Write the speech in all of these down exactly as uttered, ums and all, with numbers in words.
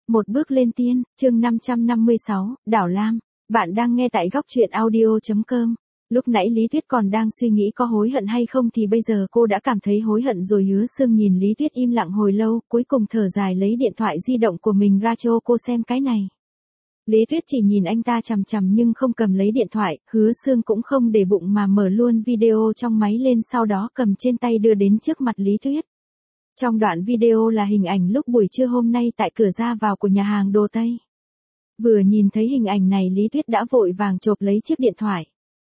Một bước lên tiên, chương năm trăm năm mươi sáu, Đảo Lam. Bạn đang nghe tại góc truyện audio chấm com. Lúc nãy Lý Tuyết còn đang suy nghĩ có hối hận hay không thì bây giờ cô đã cảm thấy hối hận rồi. Hứa Sương nhìn Lý Tuyết im lặng hồi lâu, cuối cùng thở dài lấy điện thoại di động của mình ra cho cô xem cái này. Lý Tuyết chỉ nhìn anh ta chằm chằm nhưng không cầm lấy điện thoại, Hứa Sương cũng không để bụng mà mở luôn video trong máy lên, sau đó cầm trên tay đưa đến trước mặt Lý Tuyết. Trong đoạn video là hình ảnh lúc buổi trưa hôm nay tại cửa ra vào của nhà hàng đồ Tây. Vừa nhìn thấy hình ảnh này Lý Tuyết đã vội vàng chộp lấy chiếc điện thoại.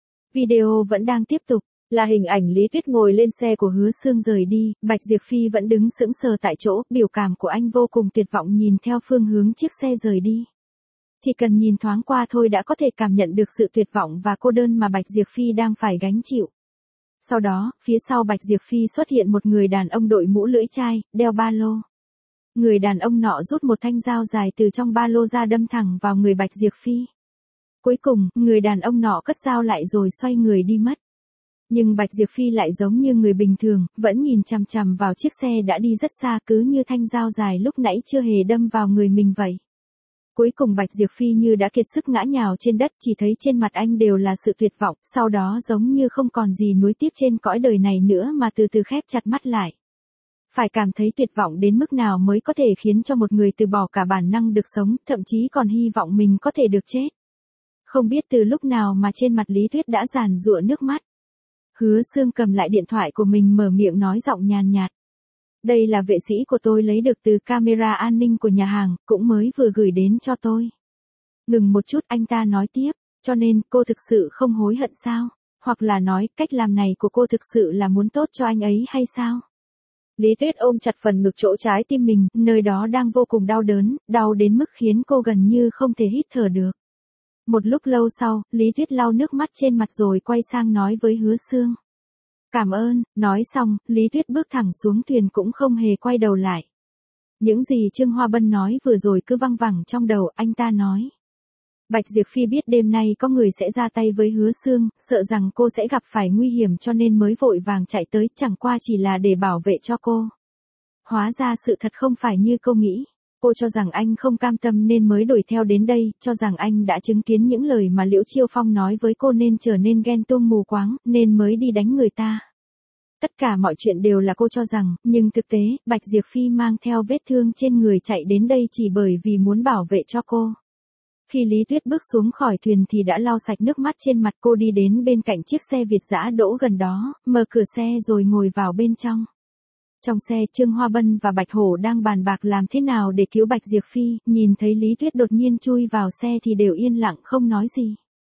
Video vẫn đang tiếp tục, là hình ảnh Lý Tuyết ngồi lên xe của Hứa Sương rời đi, Bạch Diệp Phi vẫn đứng sững sờ tại chỗ, biểu cảm của anh vô cùng tuyệt vọng nhìn theo phương hướng chiếc xe rời đi. Chỉ cần nhìn thoáng qua thôi đã có thể cảm nhận được sự tuyệt vọng và cô đơn mà Bạch Diệp Phi đang phải gánh chịu. Sau đó, phía sau Bạch Diệp Phi xuất hiện một người đàn ông đội mũ lưỡi chai, đeo ba lô. Người đàn ông nọ rút một thanh dao dài từ trong ba lô ra đâm thẳng vào người Bạch Diệp Phi. Cuối cùng, người đàn ông nọ cất dao lại rồi xoay người đi mất. Nhưng Bạch Diệp Phi lại giống như người bình thường, vẫn nhìn chằm chằm vào chiếc xe đã đi rất xa, cứ như thanh dao dài lúc nãy chưa hề đâm vào người mình vậy. Cuối cùng Bạch Diệp Phi như đã kiệt sức ngã nhào trên đất, chỉ thấy trên mặt anh đều là sự tuyệt vọng, sau đó giống như không còn gì nuối tiếc trên cõi đời này nữa mà từ từ khép chặt mắt lại. Phải cảm thấy tuyệt vọng đến mức nào mới có thể khiến cho một người từ bỏ cả bản năng được sống, thậm chí còn hy vọng mình có thể được chết. Không biết từ lúc nào mà trên mặt Lý Tuyết đã giàn giụa nước mắt. Hứa Sương cầm lại điện thoại của mình mở miệng nói giọng nhàn nhạt. Đây là vệ sĩ của tôi lấy được từ camera an ninh của nhà hàng, cũng mới vừa gửi đến cho tôi. Ngừng một chút anh ta nói tiếp, cho nên cô thực sự không hối hận sao? Hoặc là nói cách làm này của cô thực sự là muốn tốt cho anh ấy hay sao? Lý Tuyết ôm chặt phần ngực chỗ trái tim mình, nơi đó đang vô cùng đau đớn, đau đến mức khiến cô gần như không thể hít thở được. Một lúc lâu sau, Lý Tuyết lau nước mắt trên mặt rồi quay sang nói với Hứa Sương. Cảm ơn, nói xong, Lý Tuyết bước thẳng xuống thuyền cũng không hề quay đầu lại. Những gì Trương Hoa Bân nói vừa rồi cứ văng vẳng trong đầu, anh ta nói. Bạch Diệp Phi biết đêm nay có người sẽ ra tay với Hứa Sương, sợ rằng cô sẽ gặp phải nguy hiểm cho nên mới vội vàng chạy tới, chẳng qua chỉ là để bảo vệ cho cô. Hóa ra sự thật không phải như cô nghĩ. Cô cho rằng anh không cam tâm nên mới đuổi theo đến đây, cho rằng anh đã chứng kiến những lời mà Liễu Chiêu Phong nói với cô nên trở nên ghen tuông mù quáng, nên mới đi đánh người ta. Tất cả mọi chuyện đều là cô cho rằng, nhưng thực tế, Bạch Diệp Phi mang theo vết thương trên người chạy đến đây chỉ bởi vì muốn bảo vệ cho cô. Khi Lý Tuyết bước xuống khỏi thuyền thì đã lau sạch nước mắt trên mặt, cô đi đến bên cạnh chiếc xe Việt dã đỗ gần đó, mở cửa xe rồi ngồi vào bên trong. Trong xe Trương Hoa Bân và Bạch Hổ đang bàn bạc làm thế nào để cứu Bạch Diệp Phi, nhìn thấy Lý Tuyết đột nhiên chui vào xe thì đều yên lặng không nói gì.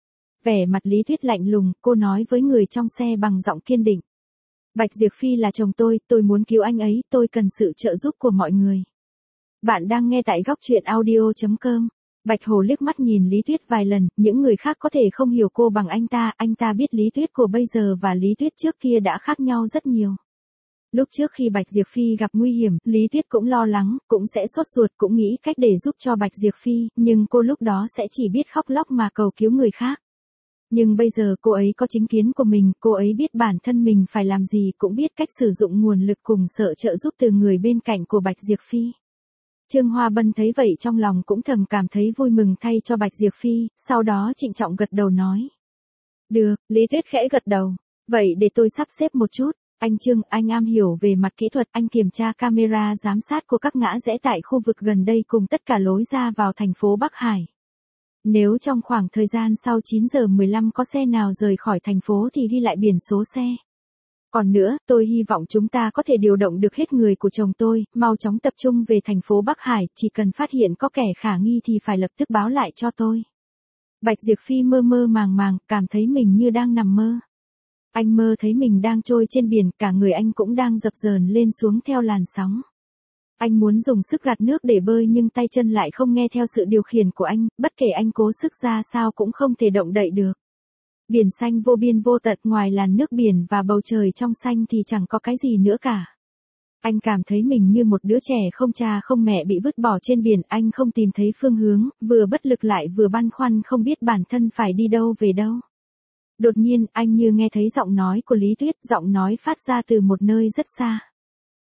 Vẻ mặt Lý Tuyết lạnh lùng, cô nói với người trong xe bằng giọng kiên định. Bạch Diệp Phi là chồng tôi, tôi muốn cứu anh ấy, tôi cần sự trợ giúp của mọi người. Bạn đang nghe tại góc truyện audio chấm com. Bạch Hổ liếc mắt nhìn Lý Tuyết vài lần, những người khác có thể không hiểu cô bằng anh ta, anh ta biết Lý Tuyết của bây giờ và Lý Tuyết trước kia đã khác nhau rất nhiều. Lúc trước khi Bạch Diệp Phi gặp nguy hiểm, Lý Tuyết cũng lo lắng, cũng sẽ sốt ruột, cũng nghĩ cách để giúp cho Bạch Diệp Phi, nhưng cô lúc đó sẽ chỉ biết khóc lóc mà cầu cứu người khác. Nhưng bây giờ cô ấy có chính kiến của mình, cô ấy biết bản thân mình phải làm gì, cũng biết cách sử dụng nguồn lực cùng sự trợ giúp từ người bên cạnh của Bạch Diệp Phi. Trương Hoa Bân thấy vậy trong lòng cũng thầm cảm thấy vui mừng thay cho Bạch Diệp Phi, sau đó trịnh trọng gật đầu nói. Được, Lý Tuyết khẽ gật đầu. Vậy để tôi sắp xếp một chút. Anh Trương, anh am hiểu về mặt kỹ thuật, anh kiểm tra camera giám sát của các ngã rẽ tại khu vực gần đây cùng tất cả lối ra vào thành phố Bắc Hải. Nếu trong khoảng thời gian sau chín giờ mười lăm có xe nào rời khỏi thành phố thì ghi lại biển số xe. Còn nữa, tôi hy vọng chúng ta có thể điều động được hết người của chồng tôi, mau chóng tập trung về thành phố Bắc Hải, chỉ cần phát hiện có kẻ khả nghi thì phải lập tức báo lại cho tôi. Bạch Diệp Phi mơ mơ màng màng, cảm thấy mình như đang nằm mơ. Anh mơ thấy mình đang trôi trên biển, cả người anh cũng đang dập dờn lên xuống theo làn sóng. Anh muốn dùng sức gạt nước để bơi nhưng tay chân lại không nghe theo sự điều khiển của anh, bất kể anh cố sức ra sao cũng không thể động đậy được. Biển xanh vô biên vô tận, ngoài làn nước biển và bầu trời trong xanh thì chẳng có cái gì nữa cả. Anh cảm thấy mình như một đứa trẻ không cha không mẹ bị vứt bỏ trên biển, anh không tìm thấy phương hướng, vừa bất lực lại vừa băn khoăn không biết bản thân phải đi đâu về đâu. Đột nhiên, anh như nghe thấy giọng nói của Lý Tuyết, giọng nói phát ra từ một nơi rất xa.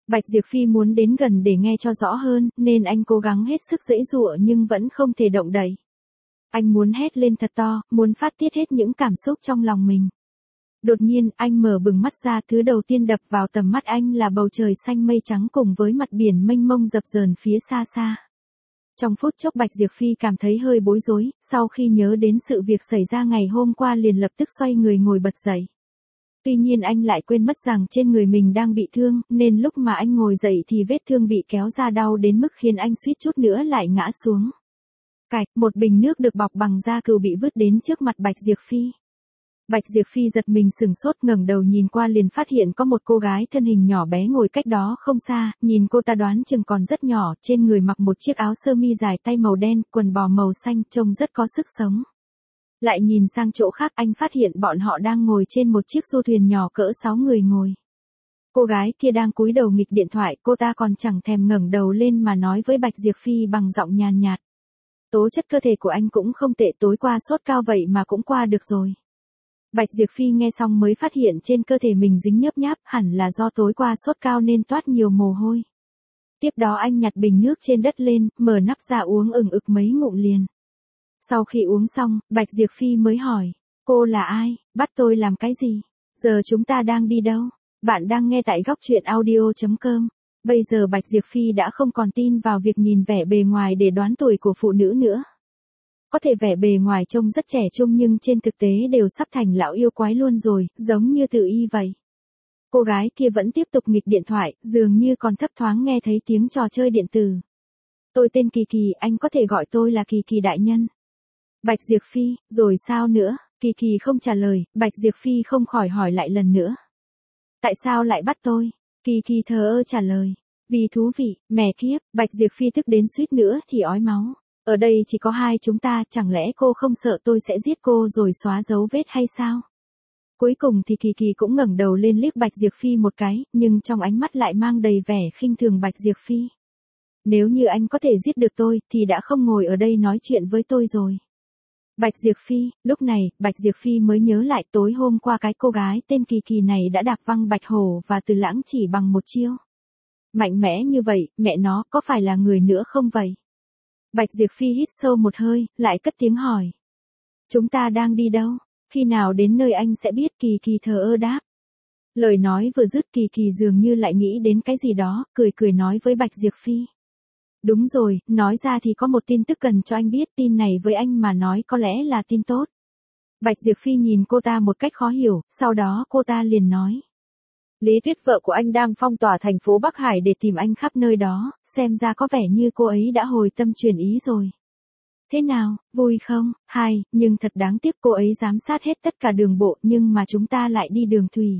Bạch Diệp Phi muốn đến gần để nghe cho rõ hơn, nên anh cố gắng hết sức giãy giụa nhưng vẫn không thể động đậy. Anh muốn hét lên thật to, muốn phát tiết hết những cảm xúc trong lòng mình. Đột nhiên, anh mở bừng mắt ra, thứ đầu tiên đập vào tầm mắt anh là bầu trời xanh mây trắng cùng với mặt biển mênh mông dập dờn phía xa xa. Trong phút chốc Bạch Diệp Phi cảm thấy hơi bối rối, sau khi nhớ đến sự việc xảy ra ngày hôm qua liền lập tức xoay người ngồi bật dậy. Tuy nhiên anh lại quên mất rằng trên người mình đang bị thương, nên lúc mà anh ngồi dậy thì vết thương bị kéo ra đau đến mức khiến anh suýt chút nữa lại ngã xuống. Cạch, một bình nước được bọc bằng da cừu bị vứt đến trước mặt Bạch Diệp Phi. Bạch Diệp Phi giật mình sửng sốt, ngẩng đầu nhìn qua liền phát hiện có một cô gái thân hình nhỏ bé ngồi cách đó không xa, nhìn cô ta đoán chừng còn rất nhỏ, trên người mặc một chiếc áo sơ mi dài tay màu đen, quần bò màu xanh, trông rất có sức sống. Lại nhìn sang chỗ khác, anh phát hiện bọn họ đang ngồi trên một chiếc du thuyền nhỏ cỡ sáu người ngồi. Cô gái kia đang cúi đầu nghịch điện thoại, cô ta còn chẳng thèm ngẩng đầu lên mà nói với Bạch Diệp Phi bằng giọng nhàn nhạt. Tố chất cơ thể của anh cũng không tệ, tối qua sốt cao vậy mà cũng qua được rồi. Bạch Diệp Phi nghe xong mới phát hiện trên cơ thể mình dính nhớp nháp, hẳn là do tối qua sốt cao nên toát nhiều mồ hôi. Tiếp đó anh nhặt bình nước trên đất lên, mở nắp ra uống ừng ực mấy ngụm liền. Sau khi uống xong, Bạch Diệp Phi mới hỏi, cô là ai, bắt tôi làm cái gì, giờ chúng ta đang đi đâu? Bạn đang nghe tại góc truyện audio chấm com. Bây giờ Bạch Diệp Phi đã không còn tin vào việc nhìn vẻ bề ngoài để đoán tuổi của phụ nữ nữa. Có thể vẻ bề ngoài trông rất trẻ trung nhưng trên thực tế đều sắp thành lão yêu quái luôn rồi, giống như Từ Y vậy. Cô gái kia vẫn tiếp tục nghịch điện thoại, dường như còn thấp thoáng nghe thấy tiếng trò chơi điện tử. Tôi tên Kỳ Kỳ, anh có thể gọi tôi là Kỳ Kỳ đại nhân. Bạch Diệp Phi, rồi sao nữa? Kỳ Kỳ không trả lời, Bạch Diệp Phi không khỏi hỏi lại lần nữa. Tại sao lại bắt tôi? Kỳ Kỳ thờ ơ trả lời. Vì thú vị, mẹ kiếp, Bạch Diệp Phi tức đến suýt nữa thì ói máu. Ở đây chỉ có hai chúng ta, chẳng lẽ cô không sợ tôi sẽ giết cô rồi xóa dấu vết hay sao? Cuối cùng thì Kỳ Kỳ cũng ngẩng đầu lên liếc Bạch Diệp Phi một cái, nhưng trong ánh mắt lại mang đầy vẻ khinh thường Bạch Diệp Phi. Nếu như anh có thể giết được tôi, thì đã không ngồi ở đây nói chuyện với tôi rồi. Bạch Diệp Phi, lúc này, Bạch Diệp Phi mới nhớ lại tối hôm qua cái cô gái tên Kỳ Kỳ này đã đạp văng Bạch Hổ và Từ Lãng chỉ bằng một chiêu. Mạnh mẽ như vậy, mẹ nó có phải là người nữa không vậy? Bạch Diệp Phi hít sâu một hơi, lại cất tiếng hỏi. Chúng ta đang đi đâu? Khi nào đến nơi anh sẽ biết? Kỳ Kỳ thờ ơ đáp. Lời nói vừa dứt Kỳ Kỳ dường như lại nghĩ đến cái gì đó, cười cười nói với Bạch Diệp Phi. Đúng rồi, nói ra thì có một tin tức cần cho anh biết, tin này với anh mà nói có lẽ là tin tốt. Bạch Diệp Phi nhìn cô ta một cách khó hiểu, sau đó cô ta liền nói. Lý Tuyết vợ của anh đang phong tỏa thành phố Bắc Hải để tìm anh khắp nơi đó, xem ra có vẻ như cô ấy đã hồi tâm chuyển ý rồi. Thế nào, vui không? Hai, nhưng thật đáng tiếc cô ấy giám sát hết tất cả đường bộ nhưng mà chúng ta lại đi đường thủy.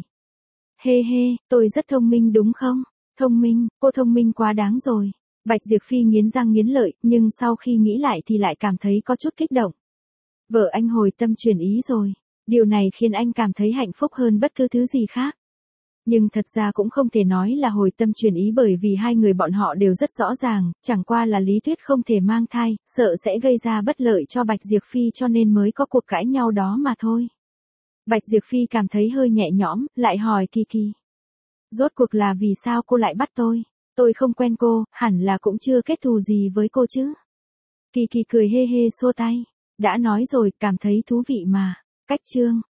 Hê hê, tôi rất thông minh đúng không? Thông minh, cô thông minh quá đáng rồi. Bạch Diệp Phi nghiến răng nghiến lợi, nhưng sau khi nghĩ lại thì lại cảm thấy có chút kích động. Vợ anh hồi tâm chuyển ý rồi. Điều này khiến anh cảm thấy hạnh phúc hơn bất cứ thứ gì khác. Nhưng thật ra cũng không thể nói là hồi tâm chuyển ý bởi vì hai người bọn họ đều rất rõ ràng, chẳng qua là Lý Tuyết không thể mang thai, sợ sẽ gây ra bất lợi cho Bạch Diệp Phi cho nên mới có cuộc cãi nhau đó mà thôi. Bạch Diệp Phi cảm thấy hơi nhẹ nhõm, lại hỏi Kỳ Kỳ. Rốt cuộc là vì sao cô lại bắt tôi? Tôi không quen cô, hẳn là cũng chưa kết thù gì với cô chứ. Kỳ Kỳ cười hê hê xua tay. Đã nói rồi, cảm thấy thú vị mà. Cách chương.